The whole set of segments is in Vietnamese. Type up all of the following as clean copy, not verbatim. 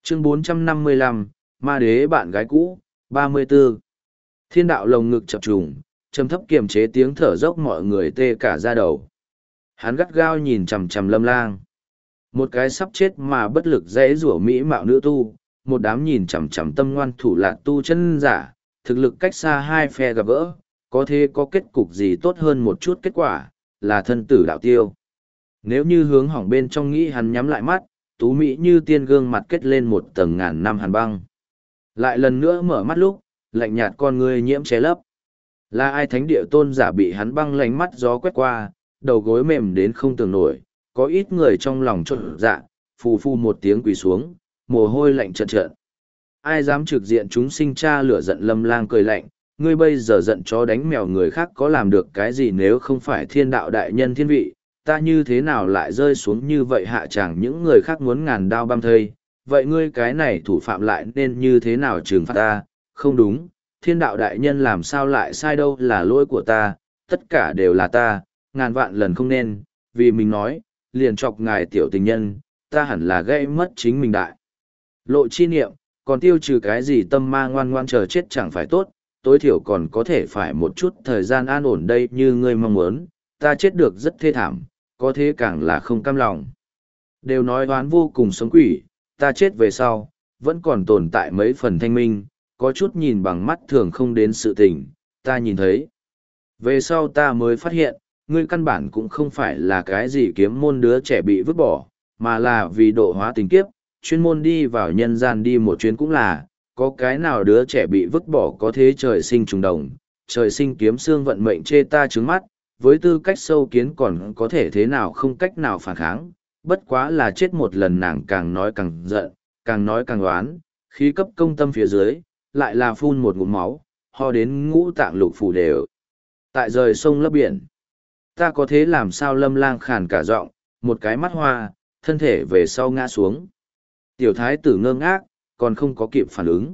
Chương 455, Ma Đế bạn gái cũ, 34. Thiên đạo lồng ngực chập trùng, trầm thấp kiềm chế tiếng thở dốc mọi người tê cả da đầu. Hắn gắt gao nhìn chằm chằm Lâm Lang. Một cái sắp chết mà bất lực dễ rủa mỹ mạo nữ tu, một đám nhìn chằm chằm tâm ngoan thủ lạn tu chân giả, thực lực cách xa hai phe gặp gỡ, có thể có kết cục gì tốt hơn một chút kết quả, là thân tử đạo tiêu. Nếu như hướng hỏng bên trong nghĩ hắn nhắm lại mắt, tú mỹ như tiên gương mặt kết lên một tầng ngàn năm hàn băng. Lại lần nữa mở mắt lúc, lạnh nhạt con người nhiễm che lấp. Là ai thánh địa tôn giả bị hắn băng lánh mắt gió quét qua, đầu gối mềm đến không tưởng nổi, có ít người trong lòng trộn dạ, phù phù một tiếng quỳ xuống, mồ hôi lạnh trận trận. Ai dám trực diện chúng sinh cha lửa giận Lâm Lang cười lạnh, ngươi bây giờ giận chó đánh mèo người khác có làm được cái gì nếu không phải thiên đạo đại nhân thiên vị, ta như thế nào lại rơi xuống như vậy hạ chẳng những người khác muốn ngàn đao băm thây, vậy ngươi cái này thủ phạm lại nên như thế nào trừng phạt ta, không đúng, thiên đạo đại nhân làm sao lại sai đâu là lỗi của ta, tất cả đều là ta, ngàn vạn lần không nên, vì mình nói, liền chọc ngài tiểu tình nhân, ta hẳn là gây mất chính mình đại. Lộ chi niệm, còn tiêu trừ cái gì tâm ma ngoan ngoan chờ chết chẳng phải tốt, tối thiểu còn có thể phải một chút thời gian an ổn đây như ngươi mong muốn, ta chết được rất thê thảm, có thế càng là không cam lòng. Đều nói oán vô cùng sống quỷ, ta chết về sau, vẫn còn tồn tại mấy phần thanh minh, có chút nhìn bằng mắt thường không đến sự tình, ta nhìn thấy. Về sau ta mới phát hiện, ngươi căn bản cũng không phải là cái gì kiếm môn đứa trẻ bị vứt bỏ, mà là vì độ hóa tình kiếp, chuyên môn đi vào nhân gian đi một chuyến cũng là, có cái nào đứa trẻ bị vứt bỏ có thế trời sinh trùng đồng, trời sinh kiếm xương vận mệnh chê ta trứng mắt, với tư cách sâu kiến còn có thể thế nào không cách nào phản kháng, bất quá là chết một lần nàng càng nói càng giận, càng nói càng oán, khí cấp công tâm phía dưới, lại là phun một ngụm máu, ho đến ngũ tạng lục phủ đều. Tại rời sông lấp biển, ta có thế làm sao Lâm Lang khàn cả giọng, một cái mắt hoa, thân thể về sau ngã xuống. Tiểu thái tử ngơ ngác, còn không có kịp phản ứng.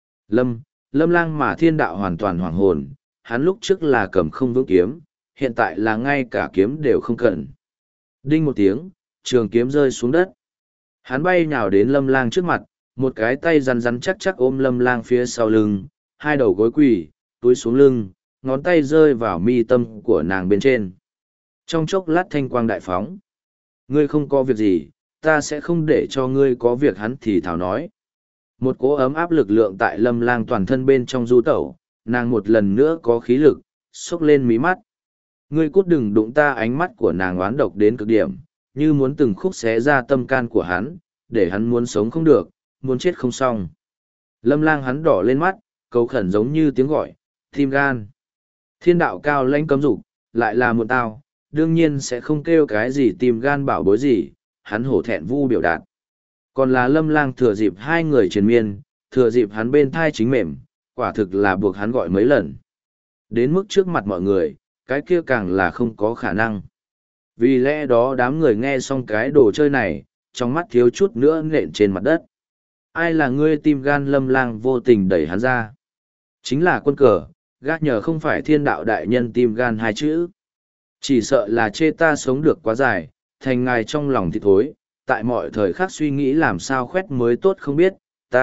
Lâm Lang mà thiên đạo hoàn toàn hoàng hồn, hắn lúc trước là cầm không vững kiếm, hiện tại là ngay cả kiếm đều không cần. Đinh một tiếng, trường kiếm rơi xuống đất. Hắn bay nhào đến Lâm Lang trước mặt, một cái tay rắn rắn chắc chắc ôm Lâm Lang phía sau lưng, hai đầu gối quỳ, túi xuống lưng, ngón tay rơi vào mi tâm của nàng bên trên. Trong chốc lát thanh quang đại phóng. Ngươi không có việc gì, ta sẽ không để cho ngươi có việc hắn thì thảo nói. Một cỗ ấm áp lực lượng tại Lâm Lang toàn thân bên trong du tẩu, nàng một lần nữa có khí lực, xốc lên mí mắt. Ngươi cút đừng đụng ta, ánh mắt của nàng oán độc đến cực điểm, như muốn từng khúc xé ra tâm can của hắn, để hắn muốn sống không được, muốn chết không xong. Lâm Lang hắn đỏ lên mắt, cầu khẩn giống như tiếng gọi, tim gan. Thiên đạo cao lãnh cấm dục, lại là một tao, đương nhiên sẽ không kêu cái gì tim gan bảo bối gì, hắn hổ thẹn vu biểu đạt. Còn là Lâm Lang thừa dịp hai người triền miên, thừa dịp hắn bên thai chính mềm, quả thực là buộc hắn gọi mấy lần. Đến mức trước mặt mọi người, cái kia càng là không có khả năng. Vì lẽ đó đám người nghe xong cái đồ chơi này, trong mắt thiếu chút nữa nện trên mặt đất. Ai là ngươi tim gan? Lâm Lang vô tình đẩy hắn ra. Chính là quân cờ, gác nhờ không phải thiên đạo đại nhân tim gan hai chữ. Chỉ sợ là chê ta sống được quá dài, thành ngài trong lòng thì thối, tại mọi thời khắc suy nghĩ làm sao khoét mới tốt không biết,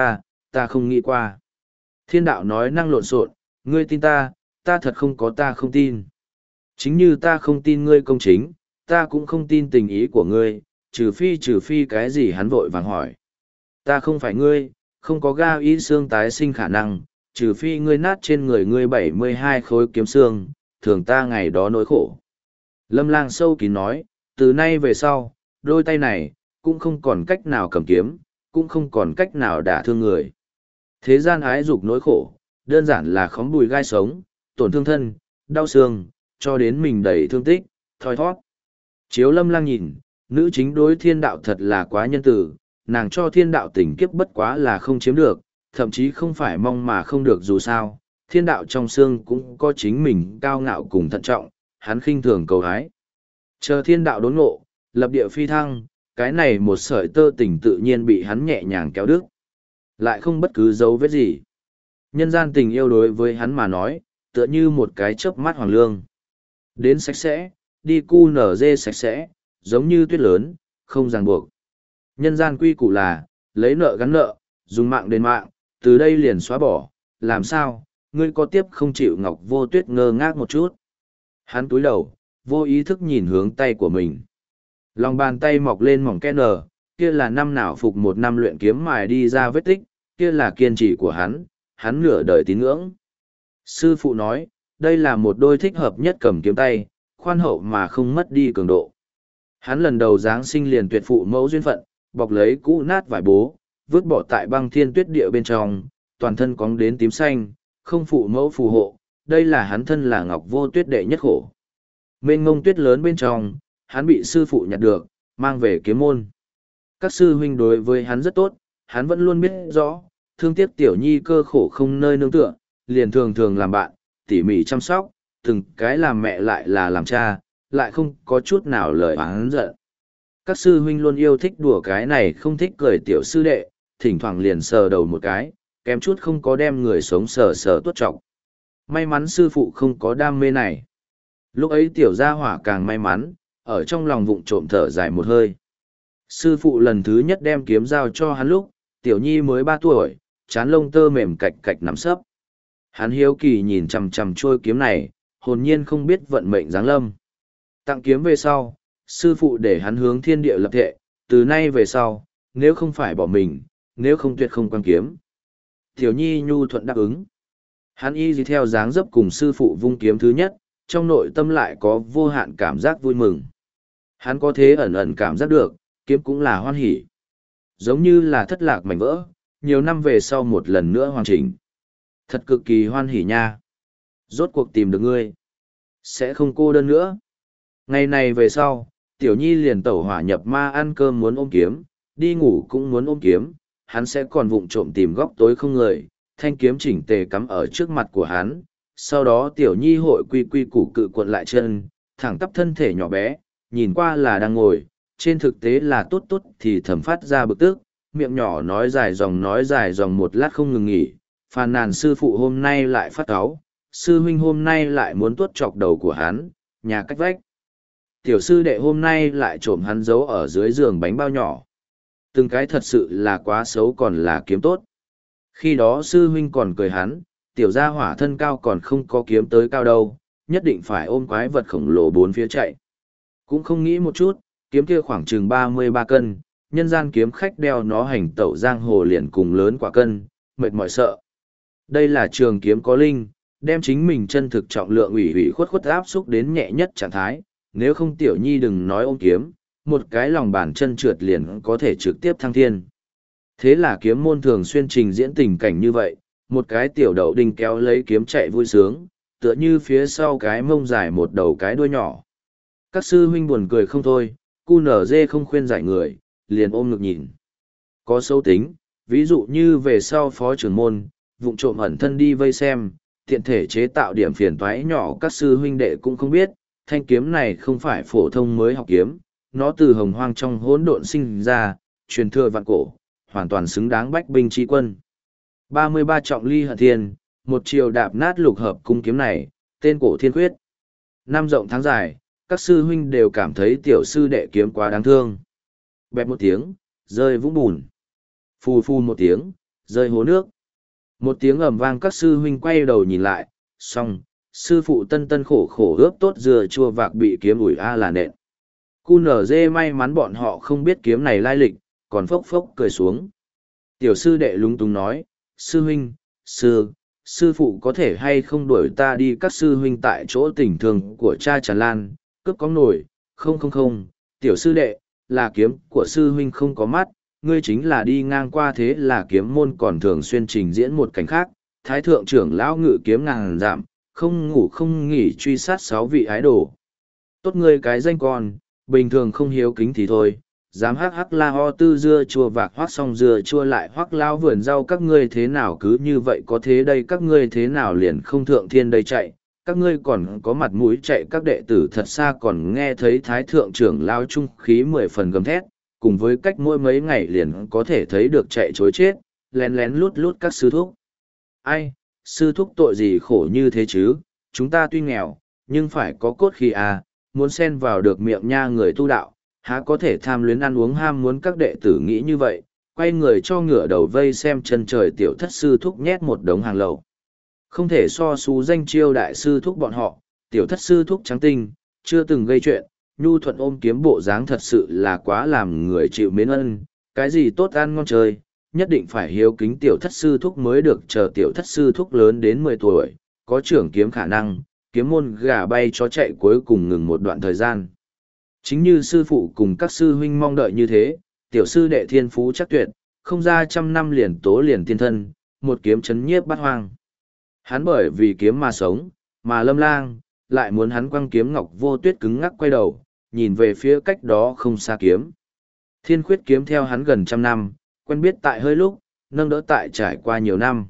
ta không nghĩ qua. Thiên đạo nói năng lộn xộn, ngươi tin ta thật không có ta không tin. Chính như ta không tin ngươi công chính, ta cũng không tin tình ý của ngươi, trừ phi cái gì. Hắn vội vàng hỏi. Ta không phải ngươi, không có ga ý xương tái sinh khả năng, trừ phi ngươi nát trên người ngươi 72 khối kiếm xương, thường ta ngày đó nỗi khổ. Lâm Lang sâu kín nói, từ nay về sau, đôi tay này, cũng không còn cách nào cầm kiếm, cũng không còn cách nào đả thương người. Thế gian ái dục nỗi khổ, đơn giản là khóm bùi gai sống, tổn thương thân, đau xương, cho đến mình đầy thương tích, thoi thoát. Chiếu Lâm Lang nhìn, nữ chính đối thiên đạo thật là quá nhân từ, nàng cho thiên đạo tình kiếp bất quá là không chiếm được, thậm chí không phải mong mà không được dù sao, thiên đạo trong xương cũng có chính mình cao ngạo cùng thận trọng, hắn khinh thường cầu hái. Chờ thiên đạo đốn ngộ, lập địa phi thăng, cái này một sợi tơ tình tự nhiên bị hắn nhẹ nhàng kéo đứt. Lại không bất cứ dấu vết gì. Nhân gian tình yêu đối với hắn mà nói, tựa như một cái chớp mắt hoàng lương. Đến sạch sẽ, đi cu nở dê sạch sẽ, giống như tuyết lớn, không ràng buộc. Nhân gian quy củ là, lấy nợ gắn nợ, dùng mạng đền mạng, từ đây liền xóa bỏ, làm sao, ngươi có tiếp không chịu? Ngọc Vô Tuyết ngơ ngác một chút. Hắn cúi đầu, vô ý thức nhìn hướng tay của mình. Lòng bàn tay mọc lên mỏng ken nở, kia là năm nào phục một năm luyện kiếm mài đi ra vết tích, kia là kiên trì của hắn nửa đời tín ngưỡng. Sư phụ nói, đây là một đôi thích hợp nhất cầm kiếm tay, khoan hậu mà không mất đi cường độ. Hắn lần đầu Giáng sinh liền tuyệt phụ mẫu duyên phận, bọc lấy cũ nát vải bố, vứt bỏ tại băng thiên tuyết địa bên trong, toàn thân cóng đến tím xanh, không phụ mẫu phù hộ, đây là hắn thân là Ngọc Vô Tuyết đệ nhất khổ. Mênh ngông tuyết lớn bên trong, hắn bị sư phụ nhặt được, mang về kiếm môn. Các sư huynh đối với hắn rất tốt, hắn vẫn luôn biết rõ, thương tiếc tiểu nhi cơ khổ không nơi nương tựa, liền thường thường làm bạn, tỉ mỉ chăm sóc, từng cái làm mẹ lại là làm cha, lại không có chút nào lời oán giận. Các sư huynh luôn yêu thích đùa cái này không thích cười tiểu sư đệ, thỉnh thoảng liền sờ đầu một cái, kém chút không có đem người sống sờ sờ tuốt trọng. May mắn sư phụ không có đam mê này. Lúc ấy tiểu gia hỏa càng may mắn, ở trong lòng vụng trộm thở dài một hơi. Sư phụ lần thứ nhất đem kiếm giao cho hắn lúc, tiểu nhi mới 3 tuổi, trán lông tơ mềm cạch cạch nằm sấp. Hắn hiếu kỳ nhìn chằm chằm trôi kiếm này, hồn nhiên không biết vận mệnh giáng lâm. Tặng kiếm về sau, sư phụ để hắn hướng thiên địa lập thệ, từ nay về sau, nếu không phải bỏ mình, nếu không tuyệt không quan kiếm. Tiểu nhi nhu thuận đáp ứng. Hắn y dì theo dáng dấp cùng sư phụ vung kiếm thứ nhất, trong nội tâm lại có vô hạn cảm giác vui mừng. Hắn có thế ẩn ẩn cảm giác được, kiếm cũng là hoan hỉ. Giống như là thất lạc mảnh vỡ, nhiều năm về sau một lần nữa hoàn chỉnh. Thật cực kỳ hoan hỉ nha. Rốt cuộc tìm được ngươi. Sẽ không cô đơn nữa. Ngày này về sau, tiểu nhi liền tẩu hỏa nhập ma, ăn cơm muốn ôm kiếm, đi ngủ cũng muốn ôm kiếm. Hắn sẽ còn vụng trộm tìm góc tối không người, thanh kiếm chỉnh tề cắm ở trước mặt của hắn. Sau đó tiểu nhi hội quy quy củ cự cuộn lại chân, thẳng tắp thân thể nhỏ bé, nhìn qua là đang ngồi, trên thực tế là tốt tốt thì thầm phát ra bực tức, miệng nhỏ nói dài dòng một lát không ngừng nghỉ, phàn nàn sư phụ hôm nay lại phát cáu, sư huynh hôm nay lại muốn tuốt chọc đầu của hắn, nhà cách vách. Tiểu sư đệ hôm nay lại trộm hắn giấu ở dưới giường bánh bao nhỏ. Từng cái thật sự là quá xấu còn là kiếm tốt. Khi đó sư huynh còn cười hắn, tiểu gia hỏa thân cao còn không có kiếm tới cao đâu, nhất định phải ôm quái vật khổng lồ bốn phía chạy. Cũng không nghĩ một chút, kiếm kia khoảng chừng 33 cân, nhân gian kiếm khách đeo nó hành tẩu giang hồ liền cùng lớn quả cân, mệt mỏi sợ. Đây là trường kiếm có linh, đem chính mình chân thực trọng lượng ủy khuất khuất áp xúc đến nhẹ nhất trạng thái, nếu không tiểu nhi đừng nói ôm kiếm, một cái lòng bàn chân trượt liền có thể trực tiếp thăng thiên. Thế là kiếm môn thường xuyên trình diễn tình cảnh như vậy, một cái tiểu đậu đinh kéo lấy kiếm chạy vui sướng, tựa như phía sau cái mông dài một đầu cái đuôi nhỏ. Các sư huynh buồn cười không thôi, cu nở dê không khuyên giải người, liền ôm ngực nhìn. Có xấu tính, ví dụ như về sau phó trưởng môn, vụng trộm ẩn thân đi vây xem, tiện thể chế tạo điểm phiền toái nhỏ, các sư huynh đệ cũng không biết, thanh kiếm này không phải phổ thông mới học kiếm, nó từ hồng hoang trong hỗn độn sinh ra, truyền thừa vạn cổ, hoàn toàn xứng đáng bách binh tri quân. 33 trọng ly hận thiên, một chiều đạp nát lục hợp cung kiếm này, tên cổ thiên quyết. Năm rộng tháng dài, các sư huynh đều cảm thấy tiểu sư đệ kiếm quá đáng thương. Bẹp một tiếng, rơi vũng bùn. Phù phù một tiếng, rơi hố nước. Một tiếng ầm vang, các sư huynh quay đầu nhìn lại, xong, sư phụ tân tân khổ khổ ướp tốt dừa chua vạc bị kiếm ủi a là nện. Cu nở dê may mắn bọn họ không biết kiếm này lai lịch, còn phốc phốc cười xuống. Tiểu sư đệ lúng túng nói, sư huynh, sư phụ có thể hay không đuổi ta đi? Các sư huynh tại chỗ tình thương của cha tràn lan, cướp có nổi, không, tiểu sư đệ, là kiếm của sư huynh không có mắt, ngươi chính là đi ngang qua. Thế là kiếm môn còn thường xuyên trình diễn một cảnh khác, thái thượng trưởng lão ngự kiếm ngàn dặm, không ngủ không nghỉ truy sát 6 vị ái đồ. Tốt ngươi cái danh con, bình thường không hiếu kính thì thôi, dám hắc hắc la ho tư dưa chua vạc hoác xong dưa chua lại hoác lao vườn rau, các ngươi thế nào cứ như vậy có thế đây, các ngươi thế nào liền không thượng thiên đây chạy, các ngươi còn có mặt mũi chạy? Các đệ tử thật xa còn nghe thấy thái thượng trưởng lao trung khí 10 phần gầm thét, cùng với cách mỗi mấy ngày liền có thể thấy được chạy chối chết, lén lén lút lút các sư thúc. Ai, sư thúc tội gì khổ như thế chứ, chúng ta tuy nghèo, nhưng phải có cốt khí à, muốn xen vào được miệng nha người tu đạo, há có thể tham luyến ăn uống ham muốn? Các đệ tử nghĩ như vậy, quay người cho ngửa đầu vây xem chân trời tiểu thất sư thúc nhét một đống hàng lậu. Không thể so xú danh chiêu đại sư thúc bọn họ, tiểu thất sư thúc trắng tinh, chưa từng gây chuyện, nhu thuận ôm kiếm bộ dáng thật sự là quá làm người chịu mến ân, cái gì tốt ăn ngon chơi, nhất định phải hiếu kính tiểu thất sư thúc mới được, chờ tiểu thất sư thúc lớn đến 10 tuổi, có trưởng kiếm khả năng, kiếm môn gà bay chó chạy cuối cùng ngừng một đoạn thời gian. Chính như sư phụ cùng các sư huynh mong đợi như thế, tiểu sư đệ thiên phú chắc tuyệt, không ra 100 năm liền tố liền tiên thân, một kiếm chấn nhiếp bát hoang. Hắn bởi vì kiếm mà sống, mà Lâm Lang lại muốn hắn quăng kiếm ngọc vô tuyết cứng ngắc quay đầu, nhìn về phía cách đó không xa kiếm. Thiên khuyết kiếm theo hắn gần 100 năm, quen biết tại hơi lúc, nâng đỡ tại trải qua nhiều năm.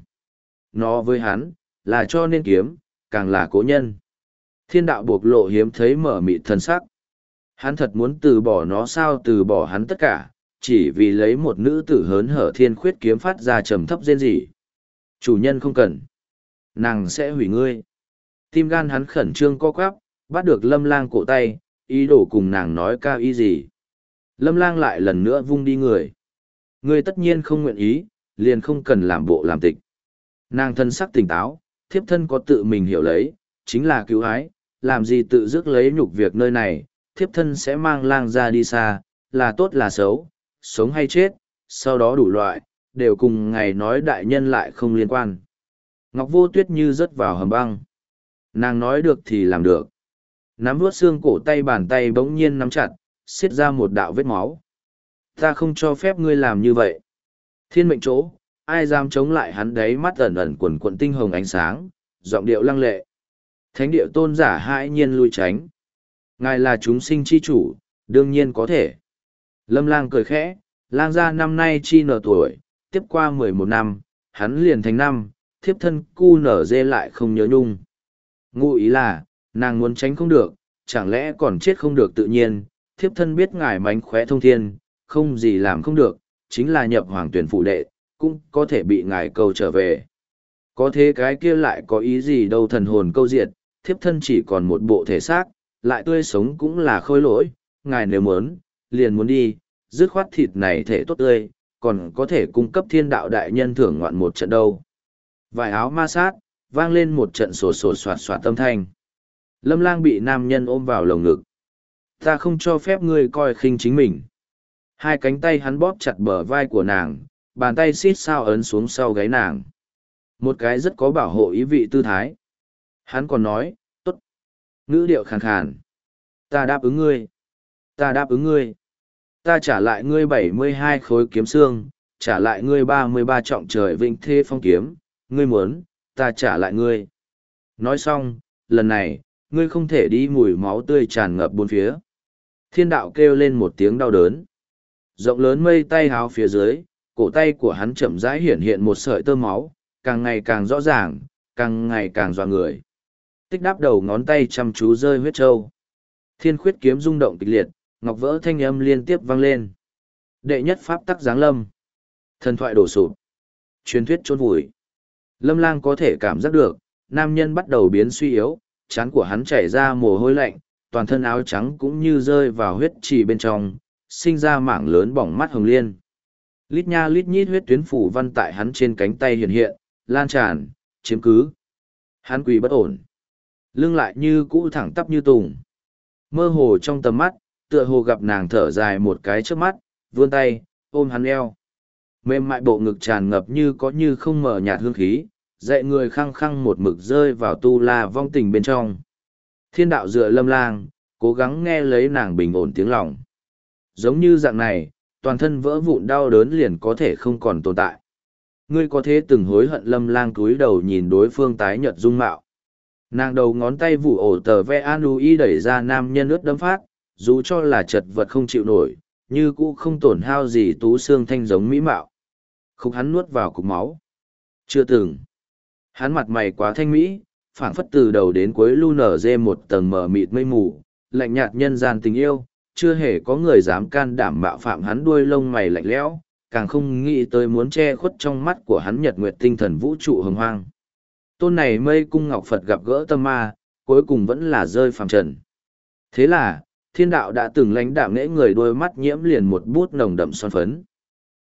Nó với hắn, là cho nên kiếm, càng là cố nhân. Thiên đạo bộc lộ hiếm thấy mở mịt thân sắc. Hắn thật muốn từ bỏ nó sao, từ bỏ hắn tất cả, chỉ vì lấy một nữ tử hớn hở thiên khuyết kiếm phát ra trầm thấp rên rỉ. Chủ nhân không cần. Nàng sẽ hủy ngươi. Tim gan hắn khẩn trương co quắp, bắt được Lâm Lang cổ tay, ý đồ cùng nàng nói cao ý gì. Lâm Lang lại lần nữa vung đi người. Ngươi tất nhiên không nguyện ý, liền không cần làm bộ làm tịch. Nàng thân sắc tỉnh táo, thiếp thân có tự mình hiểu lấy, chính là cứu ái, làm gì tự dứt lấy nhục việc nơi này, thiếp thân sẽ mang Lang ra đi xa, là tốt là xấu, sống hay chết, sau đó đủ loại, đều cùng ngày nói đại nhân lại không liên quan. Ngọc Vô Tuyết như rớt vào hầm băng. Nàng nói được thì làm được. Nắm vuốt xương cổ tay, bàn tay bỗng nhiên nắm chặt, xiết ra một đạo vết máu. Ta không cho phép ngươi làm như vậy. Thiên mệnh chỗ, ai dám chống lại hắn đấy, mắt ẩn ẩn quần quận tinh hồng ánh sáng, giọng điệu lăng lệ. Thánh điệu tôn giả hãi nhiên lui tránh. Ngài là chúng sinh chi chủ, đương nhiên có thể. Lâm Lang cười khẽ, Lang gia năm nay chi nở tuổi, tiếp qua 11 năm, hắn liền thành năm, thiếp thân cu nở dê lại không nhớ nhung. Ngụ ý là, nàng muốn tránh không được, chẳng lẽ còn chết không được tự nhiên, thiếp thân biết ngài mánh khóe thông thiên, không gì làm không được, chính là nhập hoàng tuyển phụ đệ, cũng có thể bị ngài câu trở về. Có thế cái kia lại có ý gì đâu, thần hồn câu diệt, thiếp thân chỉ còn một bộ thể xác, lại tươi sống cũng là khôi lỗi, ngài nếu muốn, liền muốn đi, dứt khoát thịt này thể tốt tươi, còn có thể cung cấp thiên đạo đại nhân thưởng ngoạn một trận đâu. Vài áo ma sát, vang lên một trận sổ sổ soạt soạt âm thanh. Lâm Lang bị nam nhân ôm vào lồng ngực. Ta không cho phép ngươi coi khinh chính mình. Hai cánh tay hắn bóp chặt bờ vai của nàng, bàn tay xít sao ấn xuống sau gáy nàng. Một cái rất có bảo hộ ý vị tư thái. Hắn còn nói, tốt. Ngữ điệu khàn khàn. Ta đáp ứng ngươi. Ta đáp ứng ngươi. Ta trả lại ngươi 72 khối kiếm xương, trả lại ngươi 33 trọng trời vinh thế phong kiếm. Ngươi muốn, ta trả lại ngươi. Nói xong, lần này, ngươi không thể đi, mùi máu tươi tràn ngập bốn phía. Thiên đạo kêu lên một tiếng đau đớn. Rộng lớn mây tay háo phía dưới, cổ tay của hắn chậm rãi hiển hiện một sợi tơ máu, càng ngày càng rõ ràng, càng ngày càng dọa người. Tích đáp đầu ngón tay chăm chú rơi huyết trâu. Thiên khuyết kiếm rung động kịch liệt, ngọc vỡ thanh âm liên tiếp vang lên. Đệ nhất pháp tắc giáng lâm. Thần thoại đổ sụp. Truyền thuyết chôn vùi. Lâm Lang có thể cảm giác được, nam nhân bắt đầu biến suy yếu, trán của hắn chảy ra mồ hôi lạnh, toàn thân áo trắng cũng như rơi vào huyết trì bên trong, sinh ra mảng lớn bỏng mắt hồng liên. Lít nha lít nhít huyết tuyến phủ văn tại hắn trên cánh tay hiện hiện, lan tràn, chiếm cứ. Hắn quỳ bất ổn. Lưng lại như cũ thẳng tắp như tùng. Mơ hồ trong tầm mắt, tựa hồ gặp nàng thở dài một cái trước mắt, vươn tay, ôm hắn eo. Mềm mại bộ ngực tràn ngập như có như không mở nhạt hương khí, dạy người khăng khăng một mực rơi vào tu la vong tình bên trong. Thiên đạo dựa Lâm Lang, cố gắng nghe lấy nàng bình ổn tiếng lòng. Giống như dạng này, toàn thân vỡ vụn đau đớn liền có thể không còn tồn tại. Ngươi có thế từng hối hận? Lâm Lang cúi đầu nhìn đối phương tái nhợt dung mạo. Nàng đầu ngón tay vụ ổ tờ ve an y đẩy ra nam nhân ướt đấm phát, dù cho là chật vật không chịu nổi, như cũ không tổn hao gì tú xương thanh giống mỹ mạo. Khúc hắn nuốt vào cục máu. Chưa từng. Hắn mặt mày quá thanh mỹ, phảng phất từ đầu đến cuối lu nở dê một tầng mờ mịt mây mù, lạnh nhạt nhân gian tình yêu, chưa hề có người dám can đảm mạo phạm hắn. Đuôi lông mày lạnh lẽo, càng không nghĩ tới muốn che khuất trong mắt của hắn nhật nguyệt tinh thần vũ trụ hồng hoang. Tôn này mây cung ngọc Phật gặp gỡ tâm ma, cuối cùng vẫn là rơi phàm trần. Thế là, thiên đạo đã từng lãnh đạm nễ người, đôi mắt nhiễm liền một bút nồng đậm son phấn.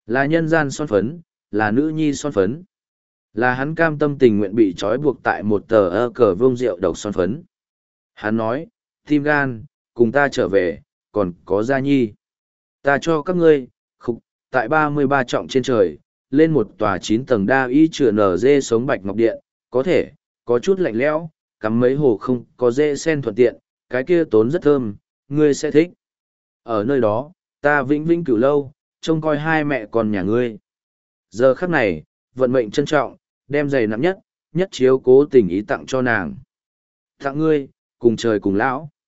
Là nhân gian son phấn, là nữ nhi son phấn. Là hắn cam tâm tình nguyện bị trói buộc tại một tờ cờ vương rượu độc son phấn. Hắn nói, tim gan, cùng ta trở về, còn có gia nhi. Ta cho các ngươi, tại 33 trọng trên trời, lên một tòa 9 tầng đa y chữa nở dê sống bạch ngọc điện, có thể, có chút lạnh lẽo, cắm mấy hồ không có dê sen thuận tiện, cái kia tốn rất thơm, ngươi sẽ thích. Ở nơi đó, ta vĩnh vĩnh cửu lâu, trông coi hai mẹ con nhà ngươi. Giờ khắc này, vận mệnh trân trọng, đem giày nặng nhất, nhất chiếu cố tình ý tặng cho nàng. Tặng ngươi, cùng trời cùng lão.